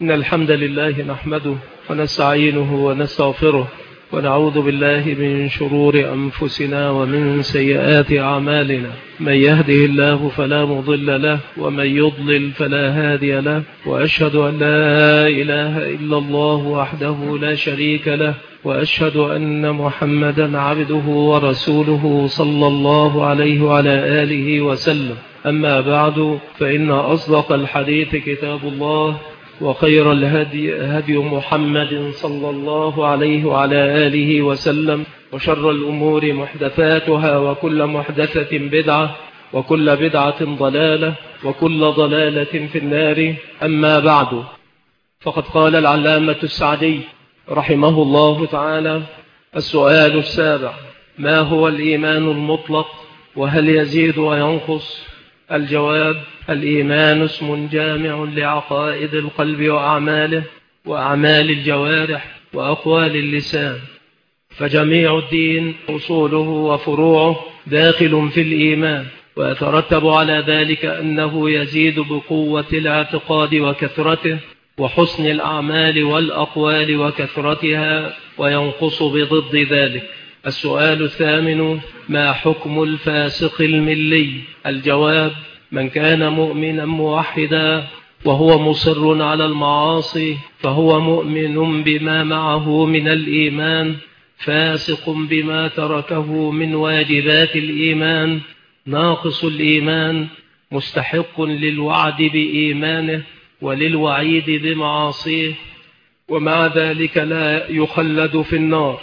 إن الحمد لله نحمده ونستعينه ونستغفره ونعوذ بالله من شرور أنفسنا ومن سيئات أعمالنا. من يهده الله فلا مضل له ومن يضلل فلا هادي له، وأشهد أن لا إله إلا الله وحده لا شريك له، وأشهد أن محمدا عبده ورسوله صلى الله عليه وعلى آله وسلم. أما بعد، فإن أصدق الحديث كتاب الله، وخير الهدي هدي محمد صلى الله عليه وعلى آله وسلم، وشر الأمور محدثاتها، وكل محدثة بدعة، وكل بدعة ضلالة، وكل ضلالة في النار. أما بعد، فقد قال العلامة السعدي رحمه الله تعالى: السؤال السابع: ما هو الإيمان المطلق، وهل يزيد وينقص؟ الجواب: الإيمان اسم جامع لعقائد القلب وأعماله وأعمال الجوارح وأقوال اللسان، فجميع الدين أصوله وفروعه داخل في الإيمان، ويترتب على ذلك أنه يزيد بقوة الاعتقاد وكثرته، وحسن الأعمال والأقوال وكثرتها، وينقص بضد ذلك. السؤال الثامن: ما حكم الفاسق الملي؟ الجواب: من كان مؤمنا موحدا وهو مصر على المعاصي فهو مؤمن بما معه من الإيمان، فاسق بما تركه من واجبات الإيمان، ناقص الإيمان، مستحق للوعد بإيمانه وللوعيد بمعاصيه، ومع ذلك لا يخلد في النار.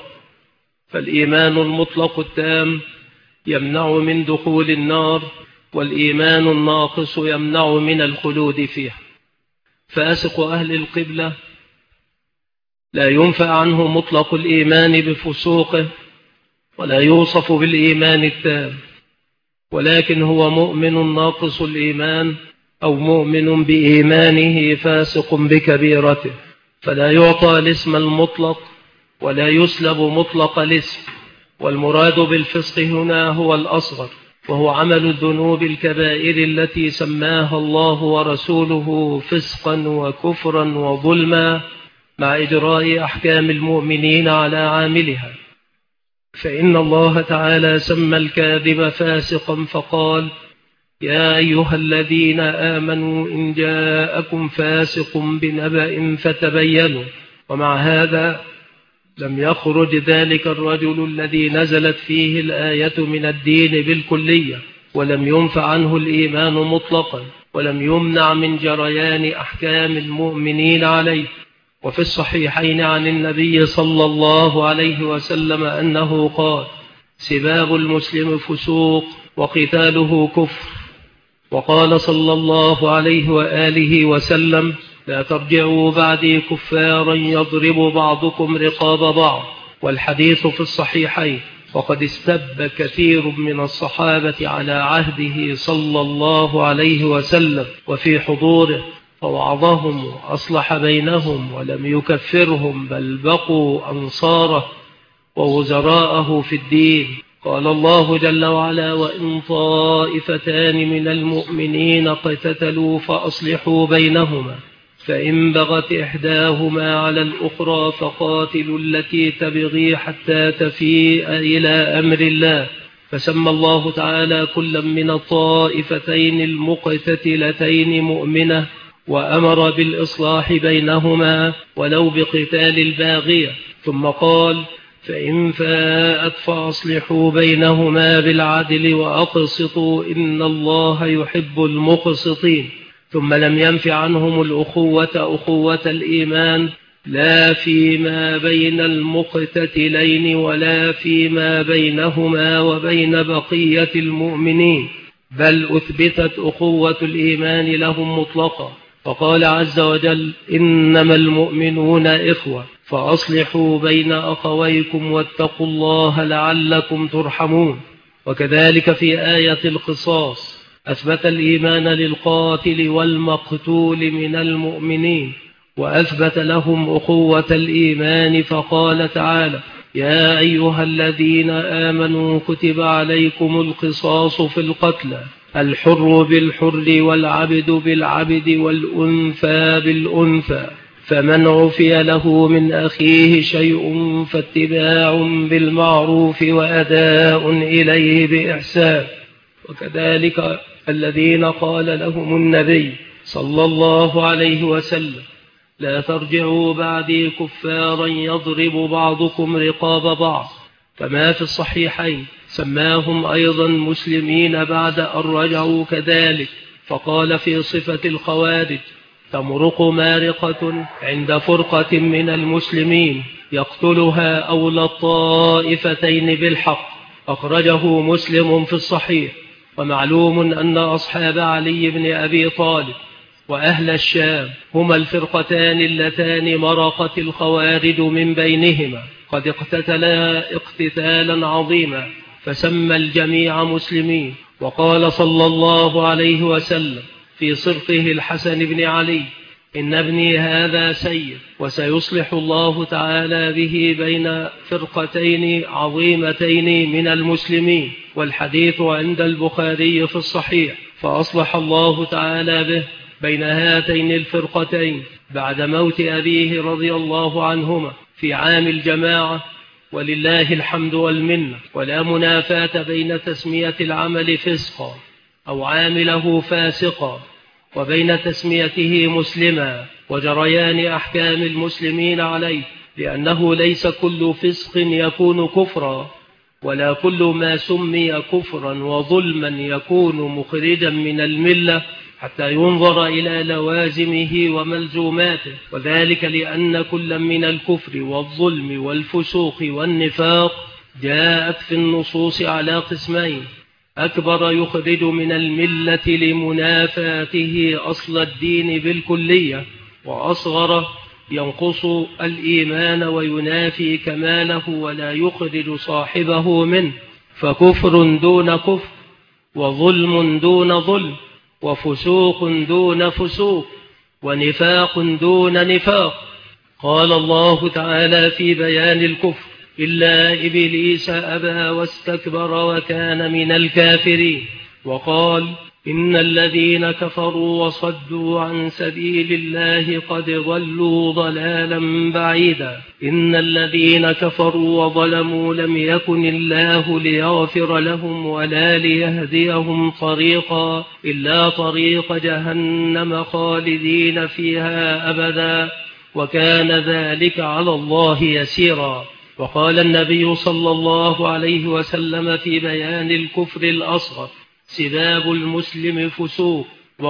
فالإيمان المطلق التام يمنع من دخول النار، والإيمان الناقص يمنع من الخلود فيها. فاسق أهل القبلة لا ينفع عنه مطلق الإيمان بفسوقه، ولا يوصف بالإيمان التام، ولكن هو مؤمن ناقص الإيمان، أو مؤمن بإيمانه فاسق بكبيرته، فلا يعطى الاسم المطلق ولا يسلب مطلق الاسم. والمراد بالفسق هنا هو الأصغر، وهو عمل الذنوب الكبائر التي سماها الله ورسوله فسقا وكفرا وظلما، مع إجراء أحكام المؤمنين على عاملها. فإن الله تعالى سمى الكاذب فاسقا فقال: يا أيها الذين آمنوا إن جاءكم فاسق بنبأ فتبينوا. ومع هذا لم يخرج ذلك الرجل الذي نزلت فيه الآية من الدين بالكلية، ولم ينفع عنه الإيمان مطلقا، ولم يمنع من جريان أحكام المؤمنين عليه. وفي الصحيحين عن النبي صلى الله عليه وسلم أنه قال: سباب المسلم فسوق وقتاله كفر. وقال صلى الله عليه وآله وسلم: لا ترجعوا بعدي كفارا يضرب بعضكم رقاب بعض. والحديث في الصحيحين. وقد استب كثير من الصحابة على عهده صلى الله عليه وسلم وفي حضوره، فوعظهم وأصلح بينهم ولم يكفرهم، بل بقوا أنصاره ووزراءه في الدين. قال الله جل وعلا: وإن طائفتان من المؤمنين اقتتلوا فأصلحوا بينهما، فإن بغت إحداهما على الأخرى فقاتلوا التي تبغي حتى تفيء إلى أمر الله. فسمى الله تعالى كلا من الطائفتين المقتتلتين مؤمنة، وأمر بالإصلاح بينهما ولو بقتال الباغية. ثم قال: فإن فاءت فأصلحوا بينهما بالعدل وأقسطوا إن الله يحب المقسطين. ثم لم ينف عنهم الأخوة أخوة الإيمان، لا فيما بين المقتتلين ولا فيما بينهما وبين بقية المؤمنين، بل أثبتت أخوة الإيمان لهم مطلقا. فقال عز وجل: إنما المؤمنون إخوة فأصلحوا بين أخويكم واتقوا الله لعلكم ترحمون. وكذلك في آية القصاص أثبت الإيمان للقاتل والمقتول من المؤمنين، وأثبت لهم أخوة الإيمان، فقال تعالى: يا أيها الذين آمنوا كتب عليكم القصاص في القتلى، الحر بالحر والعبد بالعبد والأنثى بالأنثى، فمن عفي له من أخيه شيء فاتباع بالمعروف وأداء إليه بإحسان. وكذلك الذين قال لهم النبي صلى الله عليه وسلم لا ترجعوا بعدي كفارا يضرب بعضكم رقاب بعض، كما في الصحيحين سماهم أيضا مسلمين بعد أن رجعوا كذلك. فقال في صفة الخوارج تمرق مارقة عند فرقة من المسلمين يقتلها أولى الطائفتين بالحق. أخرجه مسلم في الصحيح. ومعلوم أن أصحاب علي بن أبي طالب وأهل الشام هما الفرقتان اللتان مرقت الخوارج من بينهما، قد اقتتلا اقتتالا عظيما، فسمى الجميع مسلمين. وقال صلى الله عليه وسلم في صرفه الحسن بن علي إن ابني هذا سيد، وسيصلح الله تعالى به بين فرقتين عظيمتين من المسلمين. والحديث عند البخاري في الصحيح، فأصلح الله تعالى به بين هاتين الفرقتين بعد موت أبيه رضي الله عنهما في عام الجماعة، ولله الحمد والمنة. ولا منافاة بين تسمية العمل فسقا أو عامله فاسقا وبين تسميته مسلما وجريان أحكام المسلمين عليه، لأنه ليس كل فسق يكون كفرا، ولا كل ما سمي كفرا وظلما يكون مخرجا من الملة حتى ينظر إلى لوازمه وملزوماته. وذلك لأن كل من الكفر والظلم والفسوق والنفاق جاءت في النصوص على قسمين: أكبر يخرج من الملة لمنافاته أصل الدين بالكلية، وأصغر ينقص الإيمان وينافي كماله ولا يخرج صاحبه منه. فكفر دون كفر، وظلم دون ظلم، وفسوق دون فسوق، ونفاق دون نفاق. قال الله تعالى في بيان الكفر: إلا إبليس أبى واستكبر وكان من الكافرين. وقال: إن الذين كفروا وصدوا عن سبيل الله قد ضلوا ضلالا بعيدا. إن الذين كفروا وظلموا لم يكن الله ليغفر لهم ولا ليهديهم طريقا إلا طريق جهنم خالدين فيها أبدا، وكان ذلك على الله يسيرا. وقال النبي صلى الله عليه وسلم في بيان الكفر الأصغر: سباب المسلم فسوق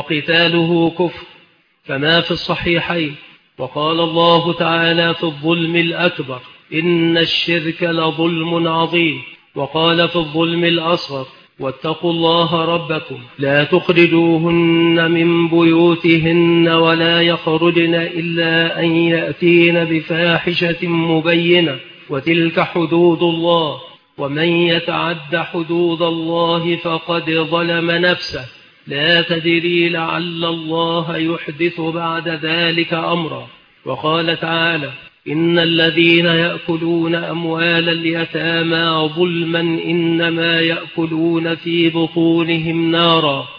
وقتاله كفر، كما في الصحيحين. وقال الله تعالى في الظلم الأكبر: إن الشرك لظلم عظيم. وقال في الظلم الأصغر: واتقوا الله ربكم لا تخرجوهن من بيوتهن ولا يخرجن إلا أن يأتين بفاحشة مبينة، وتلك حدود الله، ومن يتعد حدود الله فقد ظلم نفسه، لا تدري لعل الله يحدث بعد ذلك أمرا. وقال تعالى: إن الذين يأكلون أموال اليتامى ظلما إنما يأكلون في بطونهم نارا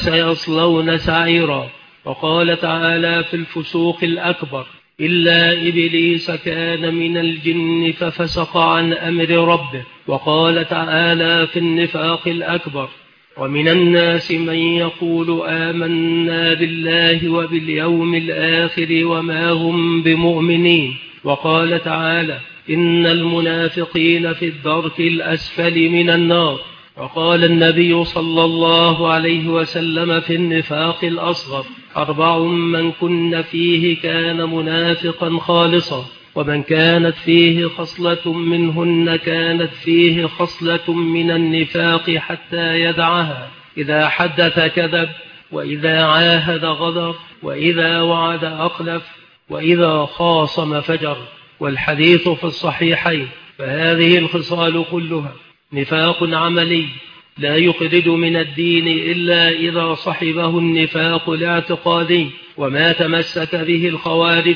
وسيصلون سعيرا. وقال تعالى في الفسوق الأكبر: إلا إبليس كان من الجن ففسق عن أمر ربه. وقال تعالى في النفاق الأكبر: ومن الناس من يقول آمنا بالله وباليوم الآخر وما هم بمؤمنين. وقال تعالى: إن المنافقين في الدرك الأسفل من النار. وقال النبي صلى الله عليه وسلم في النفاق الأصغر: 4 من كن فيه كان منافقا خالصا، ومن كانت فيه خصلة منهن كانت فيه خصلة من النفاق حتى يدعها: إذا حدث كذب، وإذا عاهد غدر، وإذا وعد أخلف، وإذا خاصم فجر. والحديث في الصحيحين. فهذه الخصال كلها نفاق عملي لا يخرج من الدين إلا إذا صحبه النفاق الاعتقادي، وما تمسك به الخوارج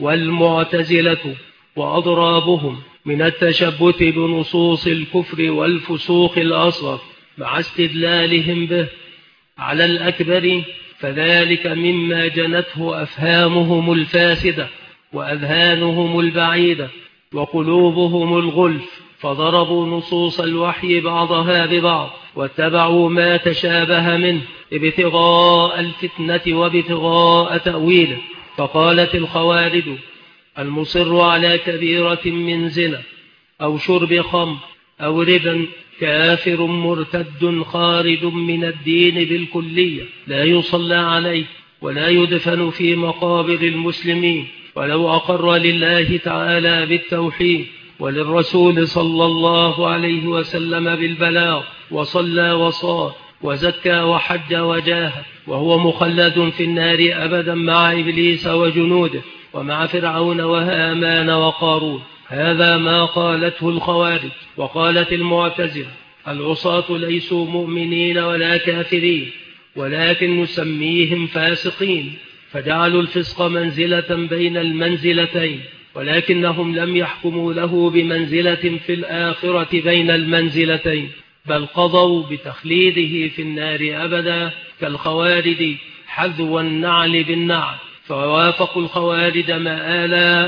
والمعتزلة وأضرابهم من التشبث بنصوص الكفر والفسوق الأصغر مع استدلالهم به على الأكبر، فذلك مما جنته أفهامهم الفاسدة وأذهانهم البعيدة وقلوبهم الغلف، فضربوا نصوص الوحي بعضها ببعض واتبعوا ما تشابه منه ابتغاء الفتنة وابتغاء تأويله. فقالت الخوارج: المصر على كبيرة من زنا أو شرب خمر أو ربا كافر مرتد خارج من الدين بالكلية، لا يصلى عليه ولا يدفن في مقابر المسلمين، ولو أقر لله تعالى بالتوحيد وللرسول صلى الله عليه وسلم بالبلاغ وصلى وصام وزكى وحج وجاهد، وهو مخلد في النار أبدا مع إبليس وجنوده ومع فرعون وهامان وقارون. هذا ما قالته الخوارج. وقالت المعتزلة: العصاة ليسوا مؤمنين ولا كافرين، ولكن نسميهم فاسقين، فجعلوا الفسق منزلة بين المنزلتين، ولكنهم لم يحكموا له بمنزلة في الآخرة بين المنزلتين، بل قضوا بتخليده في النار أبدا كالخوارج حذو النعل بالنعل، فوافقوا الخوارج مآلا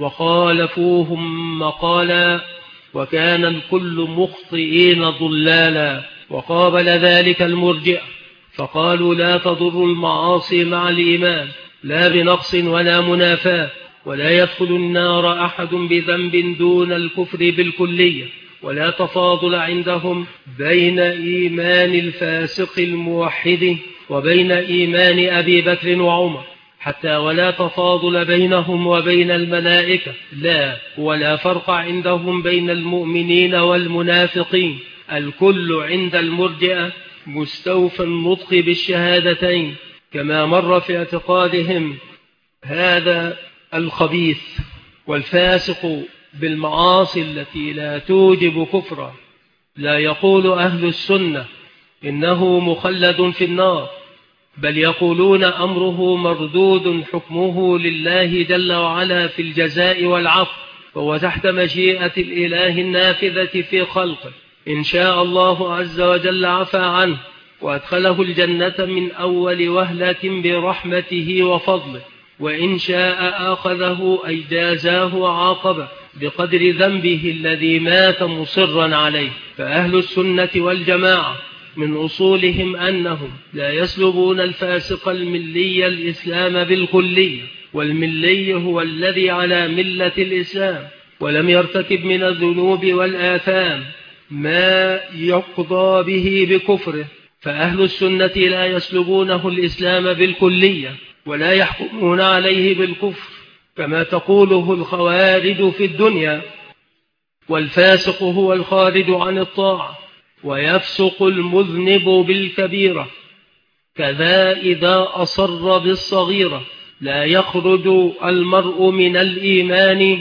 وخالفوهم مقالا، وكان الكل مخطئين ضلالا. وقابل ذلك المرجئة فقالوا: لا تضر المعاصي مع الإيمان لا بنقص ولا منافاة، ولا يدخل النار أحد بذنب دون الكفر بالكلية، ولا تفاضل عندهم بين إيمان الفاسق الموحد وبين إيمان أبي بكر وعمر، حتى ولا تفاضل بينهم وبين الملائكة، لا ولا فرق عندهم بين المؤمنين والمنافقين، الكل عند المرجئة مستوفى النطق بالشهادتين، كما مر في اعتقادهم هذا الخبيث. والفاسق بالمعاصي التي لا توجب كفرا لا يقول أهل السنة إنه مخلد في النار، بل يقولون أمره مردود حكمه لله جل وعلا في الجزاء والعفو، وهو تحت مشيئة الإله النافذة في خلقه، إن شاء الله عز وجل عفى عنه وأدخله الجنة من أول وهلة برحمته وفضله، وإن شاء آخذه أي جازاه وعاقبه بقدر ذنبه الذي مات مصرا عليه. فأهل السنة والجماعة من أصولهم أنهم لا يسلبون الفاسق الملي الإسلام بالكلية، والملي هو الذي على ملة الإسلام ولم يرتكب من الذنوب والآثام ما يقضى به بكفره، فأهل السنة لا يسلبونه الإسلام بالكلية ولا يحكمون عليه بالكفر كما تقوله الخوارج في الدنيا. والفاسق هو الخارج عن الطاعة، ويفسق المذنب بالكبيرة، كذا إذا أصر بالصغيرة لا يخرج المرء من الإيمان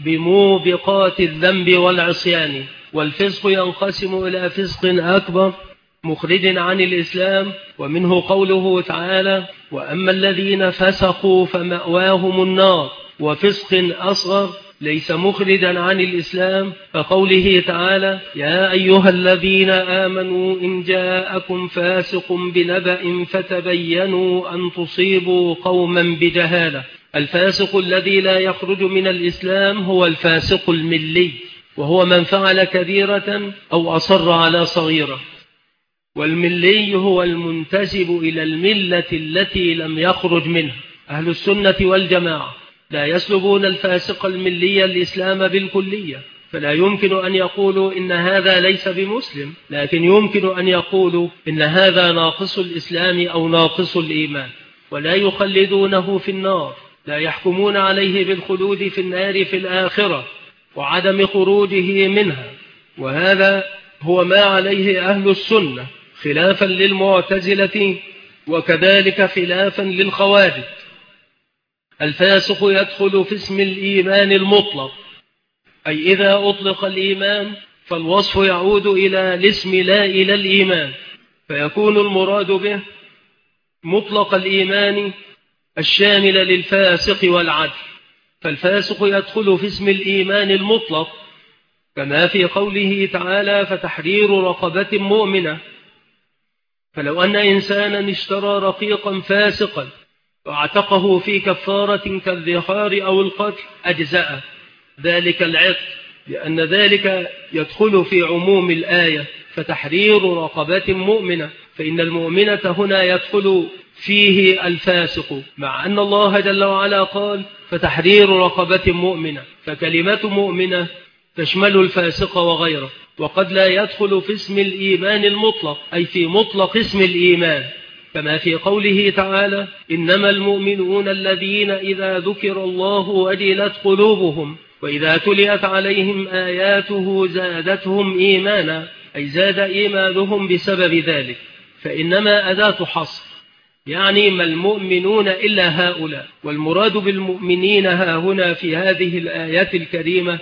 بموبقات الذنب والعصيان. والفسق ينقسم إلى فسق أكبر مخرج عن الإسلام، ومنه قوله تعالى: وأما الذين فسقوا فمأواهم النار، وفسق أصغر ليس مخرجا عن الإسلام، فقوله تعالى: يا أيها الذين آمنوا إن جاءكم فاسق بنبأ فتبينوا أن تصيبوا قوما بجهالة. الفاسق الذي لا يخرج من الإسلام هو الفاسق الملي، وهو من فعل كبيرة أو أصر على صغيرة. والملي هو المنتسب إلى الملة التي لم يخرج منها. أهل السنة والجماعة لا يسلبون الفاسق الملي الإسلام بالكلية، فلا يمكن أن يقولوا إن هذا ليس بمسلم، لكن يمكن أن يقولوا إن هذا ناقص الإسلام أو ناقص الإيمان، ولا يخلدونه في النار، لا يحكمون عليه بالخلود في النار في الآخرة وعدم خروجه منها. وهذا هو ما عليه أهل السنة، خلافا للمعتزلة وكذلك خلافا للخوارج. الفاسق يدخل في اسم الإيمان المطلق، أي إذا أطلق الإيمان فالوصف يعود إلى الاسم لا إلى الإيمان، فيكون المراد به مطلق الإيمان الشامل للفاسق والعدل. فالفاسق يدخل في اسم الإيمان المطلق، كما في قوله تعالى: فتحرير رقبة مؤمنة. فلو أن إنسانا اشترى رقيقا فاسقا واعتقه في كفارة كالذخار أو القتل أجزأ ذلك العتق، لأن ذلك يدخل في عموم الآية. فتحرير رقبة مؤمنة، فإن المؤمنة هنا يدخل فيه الفاسق، مع أن الله جل وعلا قال فتحرير رقبة مؤمنة، فكلمة مؤمنة تشمل الفاسق وغيره. وقد لا يدخل في اسم الإيمان المطلق، أي في مطلق اسم الإيمان، كما في قوله تعالى إنما المؤمنون الذين إذا ذكر الله وجلت قلوبهم وإذا تليت عليهم آياته زادتهم إيمانا، أي زاد إيمانهم بسبب ذلك. فإنما أداة حصر، يعني ما المؤمنون إلا هؤلاء. والمراد بالمؤمنين ها هنا في هذه الآيات الكريمة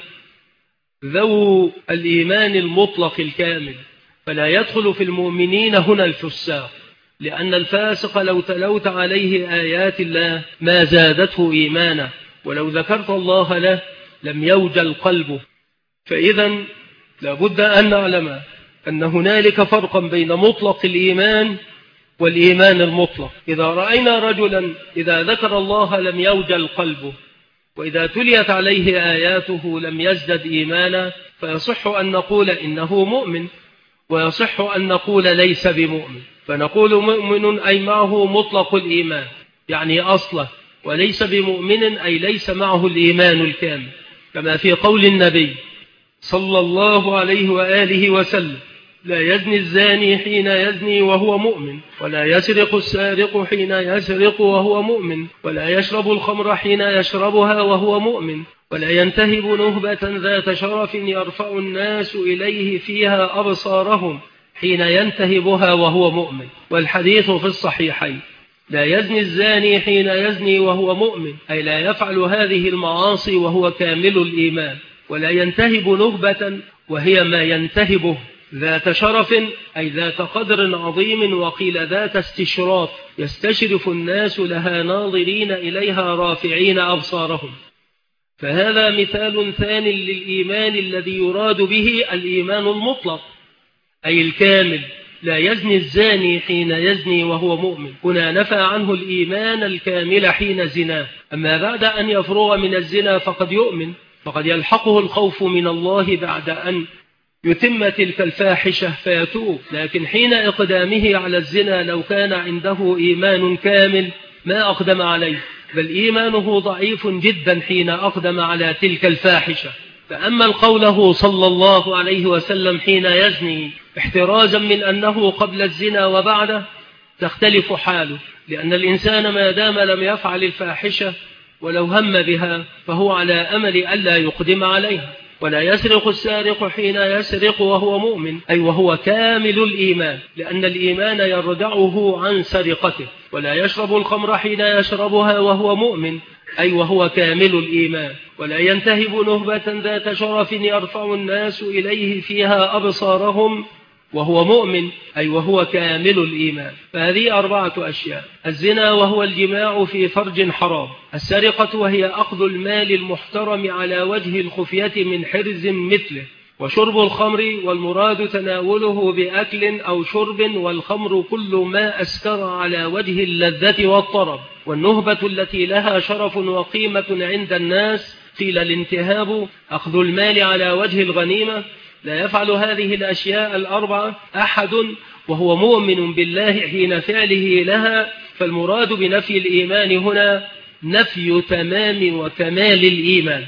ذو الإيمان المطلق الكامل، فلا يدخل في المؤمنين هنا الفساق، لأن الفاسق لو تلوت عليه آيات الله ما زادته إيمانا، ولو ذكرت الله له لم يوجل قلبه. فإذا لابد أن نعلم أن هنالك فرقا بين مطلق الإيمان والإيمان المطلق. إذا رأينا رجلا إذا ذكر الله لم يوجل قلبه، وإذا تليت عليه آياته لم يزدد إيمانا، فيصح أن نقول إنه مؤمن، ويصح أن نقول ليس بمؤمن. فنقول مؤمن أي معه مطلق الإيمان، يعني أصله، وليس بمؤمن أي ليس معه الإيمان الكامل، كما في قول النبي صلى الله عليه وآله وسلم لا يزني الزاني حين يزني وهو مؤمن، ولا يسرق السارق حين يسرق وهو مؤمن، ولا يشرب الخمر حين يشربها وهو مؤمن، ولا ينتهب نهبة ذات شرف يرفع الناس إليه فيها أبصارهم حين ينتهبها وهو مؤمن. والحديث في الصحيحين لا يزني الزاني حين يزني وهو مؤمن، أي لا يفعل هذه المعاصي وهو كامل الإيمان. ولا ينتهب نهبة وهي ما ينتهبه ذات شرف، أي ذات قدر عظيم، وقيل ذات استشراف يستشرف الناس لها ناظرين إليها رافعين أبصارهم. فهذا مثال ثاني للإيمان الذي يراد به الإيمان المطلق، أي الكامل. لا يزني الزاني حين يزني وهو مؤمن، هنا نفى عنه الإيمان الكامل حين زناه. أما بعد أن يفرغ من الزنا فقد يؤمن، فقد يلحقه الخوف من الله بعد أن يتم تلك الفاحشة فيتوب. لكن حين إقدامه على الزنا لو كان عنده إيمان كامل ما أقدم عليه، بل إيمانه ضعيف جدا حين أقدم على تلك الفاحشة. فأما قوله صلى الله عليه وسلم حين يزني احترازا من أنه قبل الزنا وبعده، تختلف حاله، لأن الإنسان ما دام لم يفعل الفاحشة ولو هم بها فهو على أمل ألا يقدم عليها. ولا يسرق السارق حين يسرق وهو مؤمن، أي وهو كامل الإيمان، لأن الإيمان يردعه عن سرقته. ولا يشرب الخمر حين يشربها وهو مؤمن، أي وهو كامل الإيمان. ولا ينتهب نهبة ذات شرف يرفع الناس إليه فيها أبصارهم وهو مؤمن، أي وهو كامل الإيمان. فهذه 4 أشياء: الزنا وهو الجماع في فرج حرام، السرقة وهي أخذ المال المحترم على وجه الخفية من حرز مثله، وشرب الخمر والمراد تناوله بأكل أو شرب، والخمر كل ما أسكر على وجه اللذة والطرب، والنهبة التي لها شرف وقيمة عند الناس قيل الانتهاب أخذ المال على وجه الغنيمة. لا يفعل هذه الأشياء 4 أحد وهو مؤمن بالله حين فعله لها، فالمراد بنفي الإيمان هنا نفي تمام وكمال الإيمان.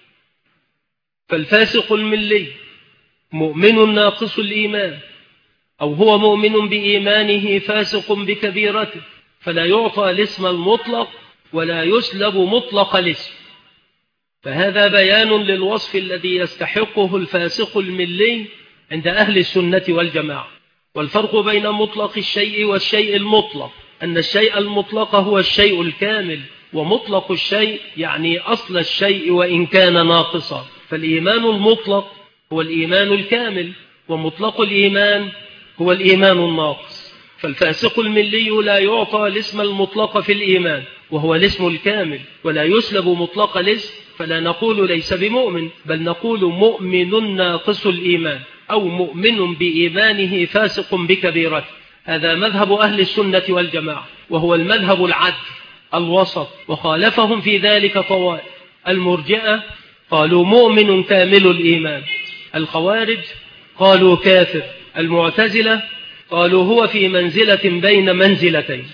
فالفاسق الملي مؤمن ناقص الإيمان، أو هو مؤمن بإيمانه فاسق بكبيرته، فلا يعطى الاسم المطلق ولا يسلب مطلق الاسم. فهذا بيان للوصف الذي يستحقه الفاسق الملي عند أهل السنة والجماعة. والفرق بين مطلق الشيء والشيء المطلق أن الشيء المطلق هو الشيء الكامل، ومطلق الشيء يعني أصل الشيء وإن كان ناقصا. فالإيمان المطلق هو الإيمان الكامل، ومطلق الإيمان هو الإيمان الناقص. فالفاسق الملي لا يعطى الاسم المطلق في الإيمان وهو الاسم الكامل، ولا يسلب مطلق الاسم، فلا نقول ليس بمؤمن، بل نقول مؤمن ناقص الإيمان، أو مؤمن بإيمانه فاسق بكبيرته. هذا مذهب أهل السنة والجماعة، وهو المذهب العدل، الوسط، وخالفهم في ذلك طوائف. المرجئة قالوا مؤمن كامل الإيمان، الخوارج قالوا كافر، المعتزلة قالوا هو في منزلة بين منزلتين.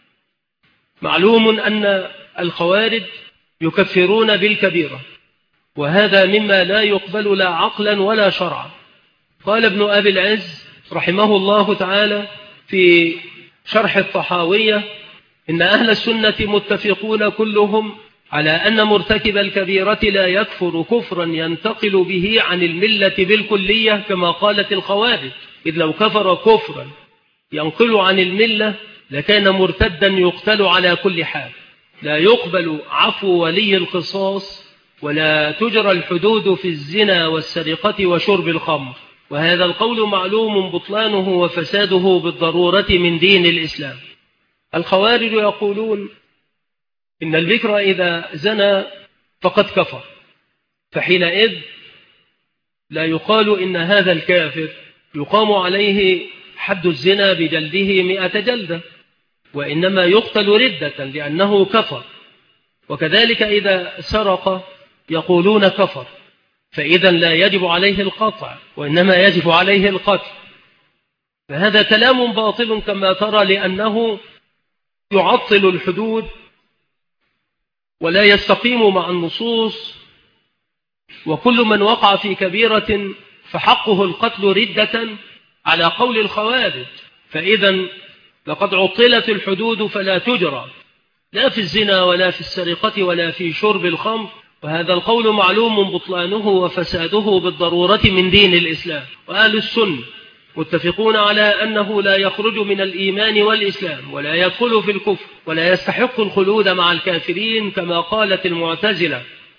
معلوم أن الخوارج يكفرون بالكبيرة، وهذا مما لا يقبل لا عقلا ولا شرعا. قال ابن أبي العز رحمه الله تعالى في شرح الطحاوية إن أهل السنة متفقون كلهم على أن مرتكب الكبيرة لا يكفر كفرا ينتقل به عن الملة بالكلية كما قالت الخوارج، إذ لو كفر كفرا ينقل عن الملة لكان مرتدا يقتل على كل حال. لا يقبل عفو ولي القصاص، ولا تجرى الحدود في الزنا والسرقة وشرب الخمر، وهذا القول معلوم بطلانه وفساده بالضرورة من دين الإسلام. الخوارج يقولون إن البكر إذا زنى فقد كفر، فحينئذ لا يقال إن هذا الكافر يقام عليه حد الزنا بجلده 100 جلدة، وإنما يقتل ردة لأنه كفر. وكذلك إذا سرق يقولون كفر، فإذا لا يجب عليه القطع وإنما يجب عليه القتل. فهذا كلام باطل كما ترى، لأنه يعطل الحدود ولا يستقيم مع النصوص. وكل من وقع في كبيرة فحقه القتل ردة على قول الخوارج، فإذا لقد عطلت الحدود فلا تجرى لا في الزنا ولا في السرقة ولا في شرب الخمر، وهذا القول معلوم بطلانه وفساده بالضرورة من دين الإسلام. وأهل السنة متفقون على أنه لا يخرج من الإيمان والإسلام ولا يدخل في الكفر ولا يستحق الخلود مع الكافرين كما قالت المعتزلة،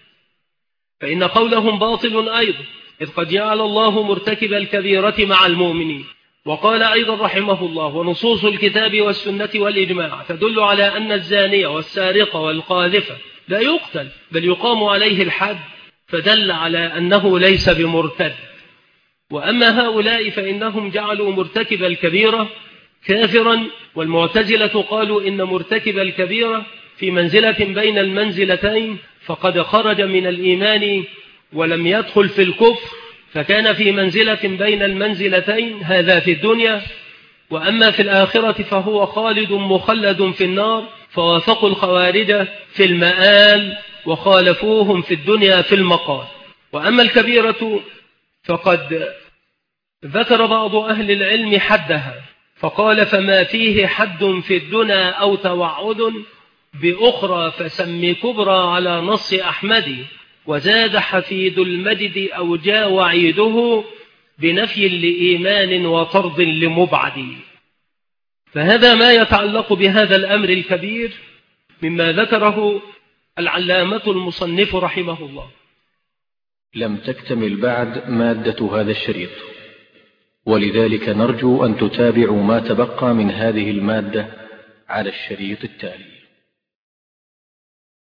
فإن قولهم باطل أيضا، إذ قد جعل الله مرتكب الكبيرة مع المؤمنين. وقال أيضا رحمه الله ونصوص الكتاب والسنة والإجماع تدل على أن الزانية والسارق والقاذفة لا يقتل بل يقام عليه الحد، فدل على أنه ليس بمرتد. وأما هؤلاء فإنهم جعلوا مرتكب الكبيرة كافرا، والمعتزلة قالوا إن مرتكب الكبيرة في منزلة بين المنزلتين، فقد خرج من الإيمان ولم يدخل في الكفر، فكان في منزلة بين المنزلتين، هذا في الدنيا. وأما في الآخرة فهو خالد مخلد في النار، فوافقوا الخوارج في المآل وخالفوهم في الدنيا في المقال. وأما الكبيرة فقد ذكر بعض أهل العلم حدها، فقال فما فيه حد في الدنيا أو توعد بأخرى فسم كبرى على نص أحمد، وزاد حفيد المجد أو جاء وعيده بنفي لإيمان وطرد لمبعد. فهذا ما يتعلق بهذا الأمر الكبير مما ذكره العلامة المصنف رحمه الله. لم تكتمل بعد مادة هذا الشريط، ولذلك نرجو أن تتابعوا ما تبقى من هذه المادة على الشريط التالي.